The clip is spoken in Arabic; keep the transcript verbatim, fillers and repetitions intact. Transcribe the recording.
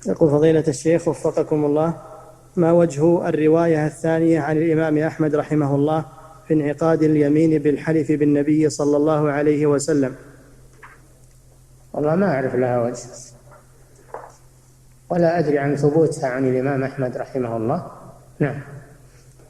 يقول فضيلة الشيخ وفقكم الله، ما وجه الرواية الثانية عن الإمام أحمد رحمه الله في انعقاد اليمين بالحلف بالنبي صلى الله عليه وسلم؟ والله ما أعرف لها وجه، ولا أدري عن ثبوتها عن الإمام أحمد رحمه الله. نعم.